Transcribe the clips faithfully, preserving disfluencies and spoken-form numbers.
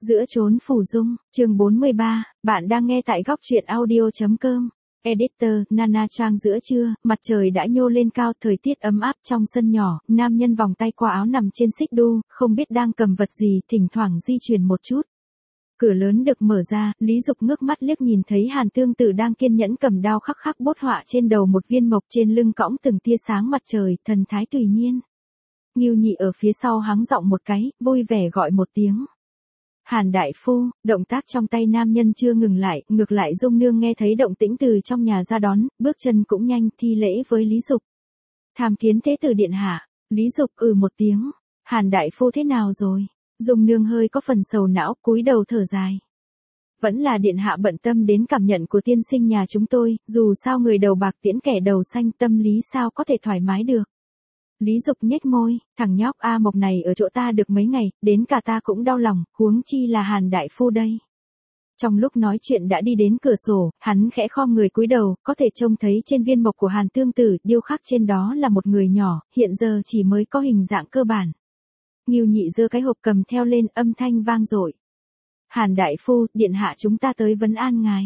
Giữa chốn phủ dung, chương bốn mươi ba, bạn đang nghe tại góc truyện audio.com. Editor, Nana Trang. Giữa trưa, mặt trời đã nhô lên cao, thời tiết ấm áp trong sân nhỏ, nam nhân vòng tay qua áo nằm trên xích đu, không biết đang cầm vật gì, thỉnh thoảng di chuyển một chút. Cửa lớn được mở ra, Lý Dục ngước mắt liếc nhìn thấy Hàn Tương Tử đang kiên nhẫn cầm đao khắc khắc bốt họa trên đầu một viên mộc, trên lưng cõng từng tia sáng mặt trời, thần thái tùy nhiên. Ngưu Nhị ở phía sau hắng giọng một cái, vui vẻ gọi một tiếng. Hàn đại phu. Động tác trong tay nam nhân chưa ngừng lại, ngược lại Dung Nương nghe thấy động tĩnh từ trong nhà ra đón, bước chân cũng nhanh, thi lễ với Lý Dục. Tham kiến thế tử điện hạ. Lý Dục ừ một tiếng. Hàn đại phu thế nào rồi? Dung Nương hơi có phần sầu não, cúi đầu thở dài. Vẫn là điện hạ bận tâm đến cảm nhận của tiên sinh nhà chúng tôi, dù sao người đầu bạc tiễn kẻ đầu xanh, tâm lý sao có thể thoải mái được. Lý Dục nhếch môi, thằng nhóc A Mộc này ở chỗ ta được mấy ngày, đến cả ta cũng đau lòng, huống chi là Hàn đại phu đây. Trong lúc nói chuyện đã đi đến cửa sổ, hắn khẽ khom người cúi đầu, có thể trông thấy trên viên mộc của Hàn Tương Tử, điêu khắc trên đó là một người nhỏ, hiện giờ chỉ mới có hình dạng cơ bản. Ngưu Nhị giơ cái hộp cầm theo lên, âm thanh vang dội. Hàn đại phu, điện hạ chúng ta tới vấn an ngài.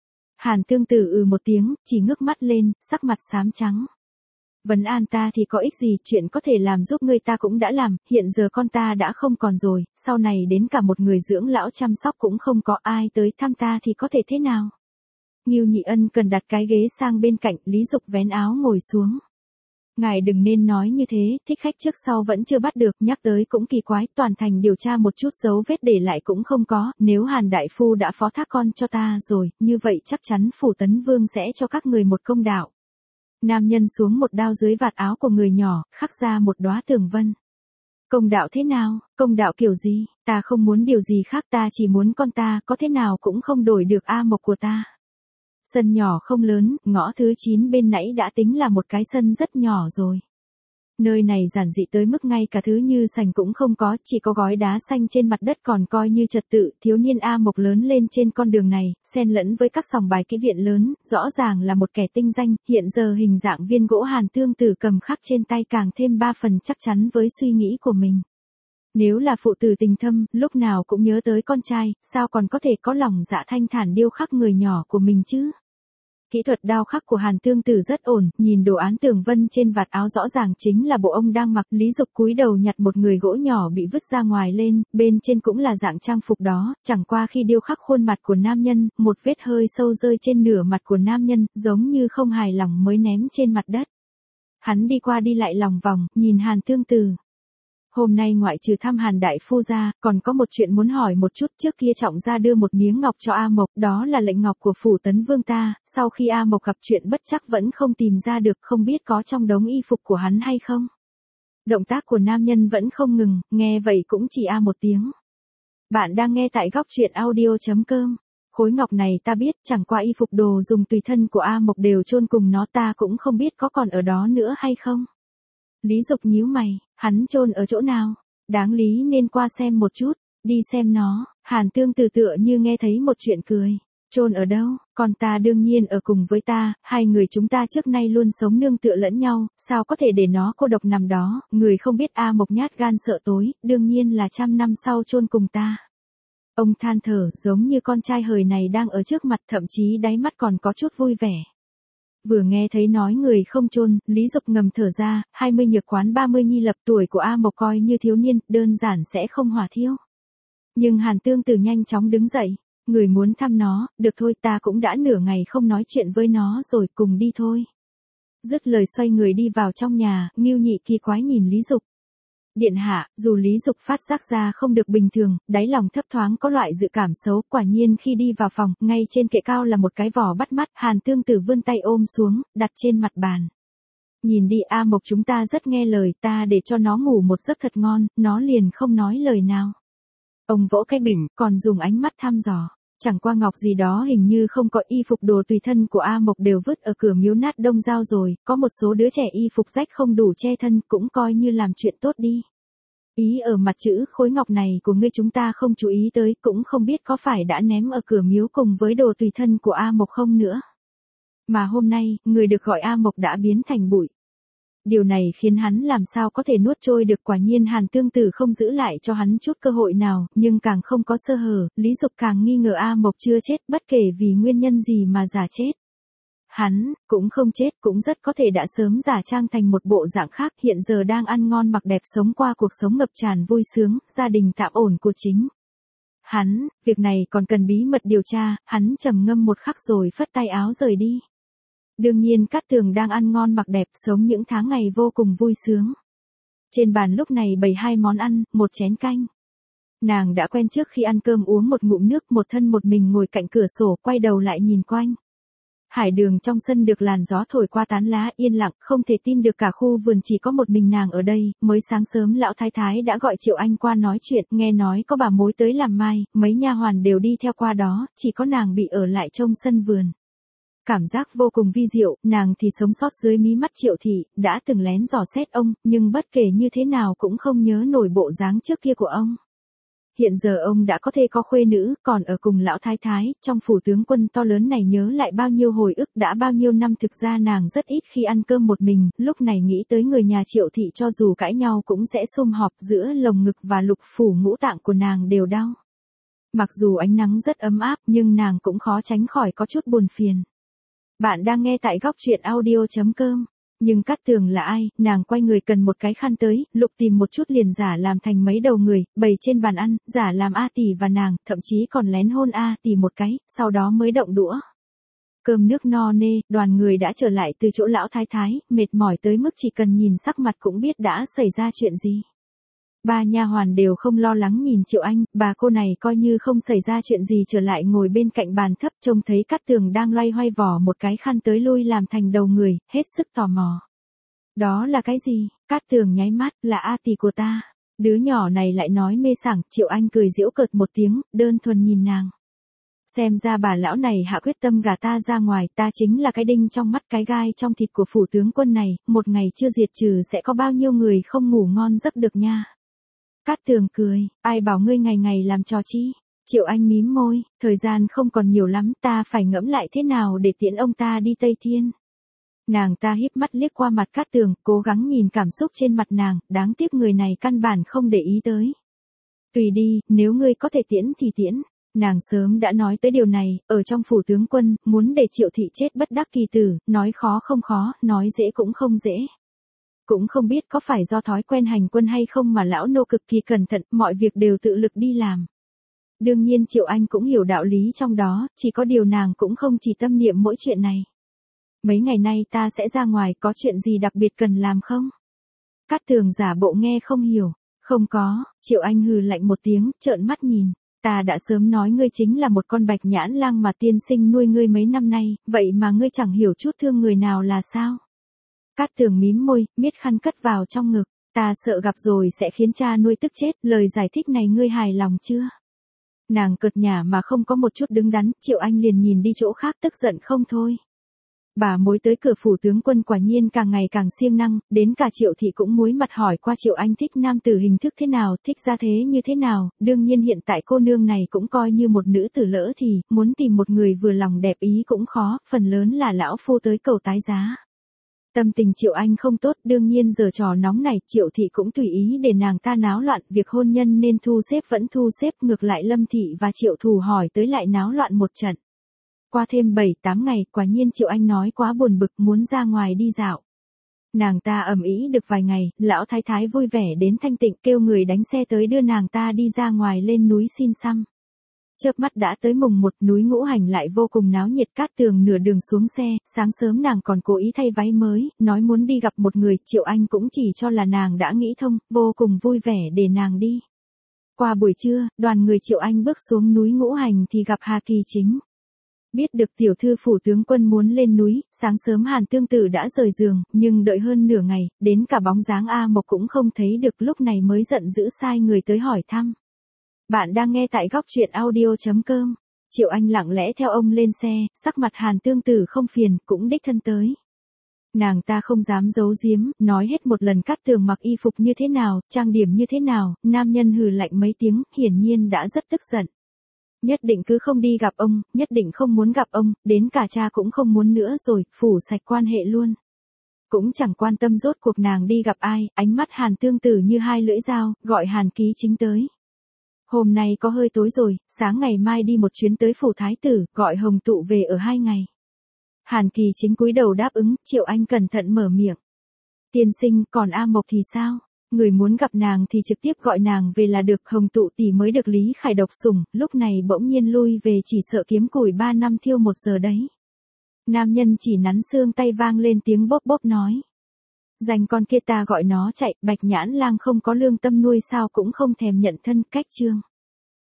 Hàn Tương Tử ừ một tiếng, chỉ ngước mắt lên, sắc mặt xám trắng. Vấn an ta thì có ích gì, chuyện có thể làm giúp ngươi ta cũng đã làm, hiện giờ con ta đã không còn rồi, sau này đến cả một người dưỡng lão chăm sóc cũng không có, ai tới thăm ta thì có thể thế nào. Ngưu Nhị ân cần đặt cái ghế sang bên cạnh, Lý Dục vén áo ngồi xuống. Ngài đừng nên nói như thế, thích khách trước sau vẫn chưa bắt được, nhắc tới cũng kỳ quái, toàn thành điều tra một chút dấu vết để lại cũng không có, nếu Hàn đại phu đã phó thác con cho ta rồi, như vậy chắc chắn Phủ Tấn Vương sẽ cho các người một công đạo. Nam nhân xuống một đao dưới vạt áo của người nhỏ, khắc ra một đóa tường vân. Công đạo thế nào, công đạo kiểu gì, ta không muốn điều gì khác, ta chỉ muốn con ta, có thế nào cũng không đổi được A Mộc của ta. Sân nhỏ không lớn, ngõ thứ chín bên nãy đã tính là một cái sân rất nhỏ rồi. Nơi này giản dị tới mức ngay cả thứ như sành cũng không có, chỉ có gói đá xanh trên mặt đất còn coi như trật tự. Thiếu niên A Mộc lớn lên trên con đường này, xen lẫn với các sòng bài kỹ viện lớn, rõ ràng là một kẻ tinh danh, hiện giờ hình dạng viên gỗ Hàn Tương Tử cầm khắc trên tay càng thêm ba phần chắc chắn với suy nghĩ của mình. Nếu là phụ tử tình thâm, lúc nào cũng nhớ tới con trai, sao còn có thể có lòng dạ thanh thản điêu khắc người nhỏ của mình chứ? Kỹ thuật đao khắc của Hàn Tương Tử rất ổn, nhìn đồ án tường vân trên vạt áo rõ ràng chính là bộ ông đang mặc. Lý Dục cúi đầu nhặt một người gỗ nhỏ bị vứt ra ngoài lên, bên trên cũng là dạng trang phục đó, chẳng qua khi điêu khắc khuôn mặt của nam nhân, một vết hơi sâu rơi trên nửa mặt của nam nhân, giống như không hài lòng mới ném trên mặt đất. Hắn đi qua đi lại lòng vòng, nhìn Hàn Tương Tử. Hôm nay ngoại trừ thăm Hàn đại phu ra, còn có một chuyện muốn hỏi một chút. Trước kia Trọng gia đưa một miếng ngọc cho A Mộc, đó là lệnh ngọc của Phủ Tấn Vương ta, sau khi A Mộc gặp chuyện bất trắc vẫn không tìm ra được, không biết có trong đống y phục của hắn hay không. Động tác của nam nhân vẫn không ngừng, nghe vậy cũng chỉ a một tiếng. Bạn đang nghe tại góc truyện audio.com. Khối ngọc này ta biết, chẳng qua y phục đồ dùng tùy thân của A Mộc đều chôn cùng nó, ta cũng không biết có còn ở đó nữa hay không. Lý Dục nhíu mày, hắn chôn ở chỗ nào? Đáng lý nên qua xem một chút, đi xem nó. Hàn Tương Tử tựa như nghe thấy một chuyện cười. Chôn ở đâu? Con ta đương nhiên ở cùng với ta, hai người chúng ta trước nay luôn sống nương tựa lẫn nhau, sao có thể để nó cô độc nằm đó, người không biết A Mộc nhát gan sợ tối, đương nhiên là trăm năm sau chôn cùng ta. Ông than thở, giống như con trai hời này đang ở trước mặt, thậm chí đáy mắt còn có chút vui vẻ. Vừa nghe thấy nói người không chôn, Lý Dục ngầm thở ra, hai mươi nhược quán ba mươi nhi lập, tuổi của A Mộc coi như thiếu niên, đơn giản sẽ không hỏa thiêu. Nhưng Hàn Tương Tử nhanh chóng đứng dậy, người muốn thăm nó, được thôi, ta cũng đã nửa ngày không nói chuyện với nó rồi, cùng đi thôi. Dứt lời xoay người đi vào trong nhà, Ngưu Nhị kỳ quái nhìn Lý Dục. Điện hạ, dù Lý Dục phát giác ra không được bình thường, đáy lòng thấp thoáng có loại dự cảm xấu, quả nhiên khi đi vào phòng, ngay trên kệ cao là một cái vỏ bắt mắt, Hàn Tương Tử vươn tay ôm xuống, đặt trên mặt bàn. Nhìn đi, A Mộc chúng ta rất nghe lời, ta để cho nó ngủ một giấc thật ngon, nó liền không nói lời nào. Ông vỗ cái bình, còn dùng ánh mắt thăm dò. Chẳng qua ngọc gì đó hình như không có, y phục đồ tùy thân của A Mộc đều vứt ở cửa miếu nát Đông Giao rồi, có một số đứa trẻ y phục rách không đủ che thân, cũng coi như làm chuyện tốt đi. Ý ở mặt chữ khối ngọc này của ngươi chúng ta không chú ý tới, cũng không biết có phải đã ném ở cửa miếu cùng với đồ tùy thân của A Mộc không nữa. Mà hôm nay, người được gọi A Mộc đã biến thành bụi. Điều này khiến hắn làm sao có thể nuốt trôi được, quả nhiên Hàn Tương Tử không giữ lại cho hắn chút cơ hội nào, nhưng càng không có sơ hở, Lý Dục càng nghi ngờ A Mộc chưa chết, bất kể vì nguyên nhân gì mà giả chết. Hắn, cũng không chết, cũng rất có thể đã sớm giả trang thành một bộ dạng khác, hiện giờ đang ăn ngon mặc đẹp sống qua cuộc sống ngập tràn vui sướng, gia đình tạm ổn của chính. Hắn, việc này còn cần bí mật điều tra, hắn trầm ngâm một khắc rồi phất tay áo rời đi. Đương nhiên Cát Tường đang ăn ngon mặc đẹp sống những tháng ngày vô cùng vui sướng. Trên bàn lúc này bày hai món ăn, một chén canh. Nàng đã quen trước khi ăn cơm uống một ngụm nước, một thân một mình ngồi cạnh cửa sổ, quay đầu lại nhìn quanh. Hải đường trong sân được làn gió thổi qua tán lá, yên lặng, không thể tin được cả khu vườn chỉ có một mình nàng ở đây. Mới sáng sớm lão thái thái đã gọi Triệu Anh qua nói chuyện, nghe nói có bà mối tới làm mai, mấy nha hoàn đều đi theo qua đó, chỉ có nàng bị ở lại trông sân vườn. Cảm giác vô cùng vi diệu, nàng thì sống sót dưới mí mắt Triệu thị, đã từng lén dò xét ông, nhưng bất kể như thế nào cũng không nhớ nổi bộ dáng trước kia của ông. Hiện giờ ông đã có thê có khuê nữ, còn ở cùng lão thái thái, trong phủ tướng quân to lớn này nhớ lại bao nhiêu hồi ức, đã bao nhiêu năm. Thực ra nàng rất ít khi ăn cơm một mình, lúc này nghĩ tới người nhà Triệu thị cho dù cãi nhau cũng sẽ sum họp, giữa lồng ngực và lục phủ ngũ tạng của nàng đều đau. Mặc dù ánh nắng rất ấm áp nhưng nàng cũng khó tránh khỏi có chút buồn phiền. Bạn đang nghe tại góc truyện audio chấm com. Nhưng Cát Tường là ai, nàng quay người cần một cái khăn tới, lục tìm một chút liền giả làm thành mấy đầu người, bày trên bàn ăn, giả làm A Tỷ và nàng, thậm chí còn lén hôn A Tỷ một cái, sau đó mới động đũa. Cơm nước no nê, đoàn người đã trở lại từ chỗ lão thái thái, mệt mỏi tới mức chỉ cần nhìn sắc mặt cũng biết đã xảy ra chuyện gì. Ba nha hoàn đều không lo lắng nhìn Triệu Anh, bà cô này coi như không xảy ra chuyện gì trở lại ngồi bên cạnh bàn thấp, trông thấy Cát Tường đang loay hoay vò một cái khăn tới lui làm thành đầu người, hết sức tò mò. Đó là cái gì? Cát Tường nháy mắt, là A Tỷ của ta. Đứa nhỏ này lại nói mê sảng, Triệu Anh cười giễu cợt một tiếng, đơn thuần nhìn nàng. Xem ra bà lão này hạ quyết tâm gả ta ra ngoài, ta chính là cái đinh trong mắt cái gai trong thịt của phủ tướng quân này, một ngày chưa diệt trừ sẽ có bao nhiêu người không ngủ ngon giấc được nha. Cát Tường cười, ai bảo ngươi ngày ngày làm trò chi? Triệu Anh mím môi, thời gian không còn nhiều lắm, ta phải ngẫm lại thế nào để tiễn ông ta đi Tây Thiên. Nàng ta híp mắt liếc qua mặt Cát Tường, cố gắng nhìn cảm xúc trên mặt nàng, đáng tiếc người này căn bản không để ý tới. Tùy đi, nếu ngươi có thể tiễn thì tiễn. Nàng sớm đã nói tới điều này, ở trong phủ tướng quân, muốn để Triệu thị chết bất đắc kỳ tử, nói khó không khó, nói dễ cũng không dễ. Cũng không biết có phải do thói quen hành quân hay không mà lão nô cực kỳ cẩn thận, mọi việc đều tự lực đi làm. Đương nhiên Triệu Anh cũng hiểu đạo lý trong đó, chỉ có điều nàng cũng không chỉ tâm niệm mỗi chuyện này. Mấy ngày nay ta sẽ ra ngoài, có chuyện gì đặc biệt cần làm không? Cát Tường giả bộ nghe không hiểu. Không có, Triệu Anh hừ lạnh một tiếng, trợn mắt nhìn. Ta đã sớm nói ngươi chính là một con bạch nhãn lang mà tiên sinh nuôi ngươi mấy năm nay, vậy mà ngươi chẳng hiểu chút thương người nào là sao? Cát Tường mím môi, miết khăn cất vào trong ngực. Ta sợ gặp rồi sẽ khiến cha nuôi tức chết, lời giải thích này ngươi hài lòng chưa? Nàng cợt nhả mà không có một chút đứng đắn, Triệu Anh liền nhìn đi chỗ khác tức giận không thôi. Bà mối tới cửa phủ tướng quân quả nhiên càng ngày càng siêng năng, đến cả Triệu thị cũng muối mặt hỏi qua Triệu Anh thích nam tử hình thức thế nào, thích gia thế như thế nào, đương nhiên hiện tại cô nương này cũng coi như một nữ tử lỡ thì, muốn tìm một người vừa lòng đẹp ý cũng khó, phần lớn là lão phu tới cầu tái giá. Tâm tình Triệu Anh không tốt, đương nhiên giờ trò nóng này, Triệu thị cũng tùy ý để nàng ta náo loạn, việc hôn nhân nên thu xếp vẫn thu xếp, ngược lại Lâm thị và Triệu Thù hỏi tới lại náo loạn một trận. Qua thêm bảy tám ngày, quả nhiên Triệu Anh nói quá buồn bực muốn ra ngoài đi dạo. Nàng ta ầm ĩ được vài ngày, lão thái thái vui vẻ đến Thanh Tịnh kêu người đánh xe tới đưa nàng ta đi ra ngoài lên núi xin xăm. Chớp mắt đã tới mùng một, núi Ngũ Hành lại vô cùng náo nhiệt. Cát Tường nửa đường xuống xe, sáng sớm nàng còn cố ý thay váy mới, nói muốn đi gặp một người, Triệu Anh cũng chỉ cho là nàng đã nghĩ thông, vô cùng vui vẻ để nàng đi. Qua buổi trưa, đoàn người Triệu Anh bước xuống núi Ngũ Hành thì gặp Hà Kỳ Chính. Biết được tiểu thư phủ tướng quân muốn lên núi, sáng sớm Hàn Tương Tử đã rời giường, nhưng đợi hơn nửa ngày, đến cả bóng dáng A Mộc cũng không thấy được, lúc này mới giận dữ sai người tới hỏi thăm. Bạn đang nghe tại góc truyện audio chấm com. Triệu Anh lặng lẽ theo ông lên xe, sắc mặt Hàn Tương Tử không phiền, cũng đích thân tới. Nàng ta không dám giấu giếm, nói hết một lần Cát Tường mặc y phục như thế nào, trang điểm như thế nào, nam nhân hừ lạnh mấy tiếng, hiển nhiên đã rất tức giận. Nhất định cứ không đi gặp ông, nhất định không muốn gặp ông, đến cả cha cũng không muốn nữa rồi, phủ sạch quan hệ luôn. Cũng chẳng quan tâm rốt cuộc nàng đi gặp ai, ánh mắt Hàn Tương Tử như hai lưỡi dao, gọi Hàn Ký Chính tới. Hôm nay có hơi tối rồi, sáng ngày mai đi một chuyến tới phủ thái tử, gọi Hồng Tụ về ở hai ngày. Hàn Kỳ Chính cúi đầu đáp ứng, Triệu Anh cẩn thận mở miệng. Tiên sinh, còn A Mộc thì sao? Người muốn gặp nàng thì trực tiếp gọi nàng về là được, Hồng Tụ tỷ mới được Lý Khải độc sủng, lúc này bỗng nhiên lui về chỉ sợ kiếm củi ba năm thiêu một giờ đấy. Nam nhân chỉ nắn xương tay vang lên tiếng bốp bốp nói. Dành con kia ta gọi nó chạy, Bạch Nhãn Lang không có lương tâm nuôi sao cũng không thèm nhận thân, cách chương.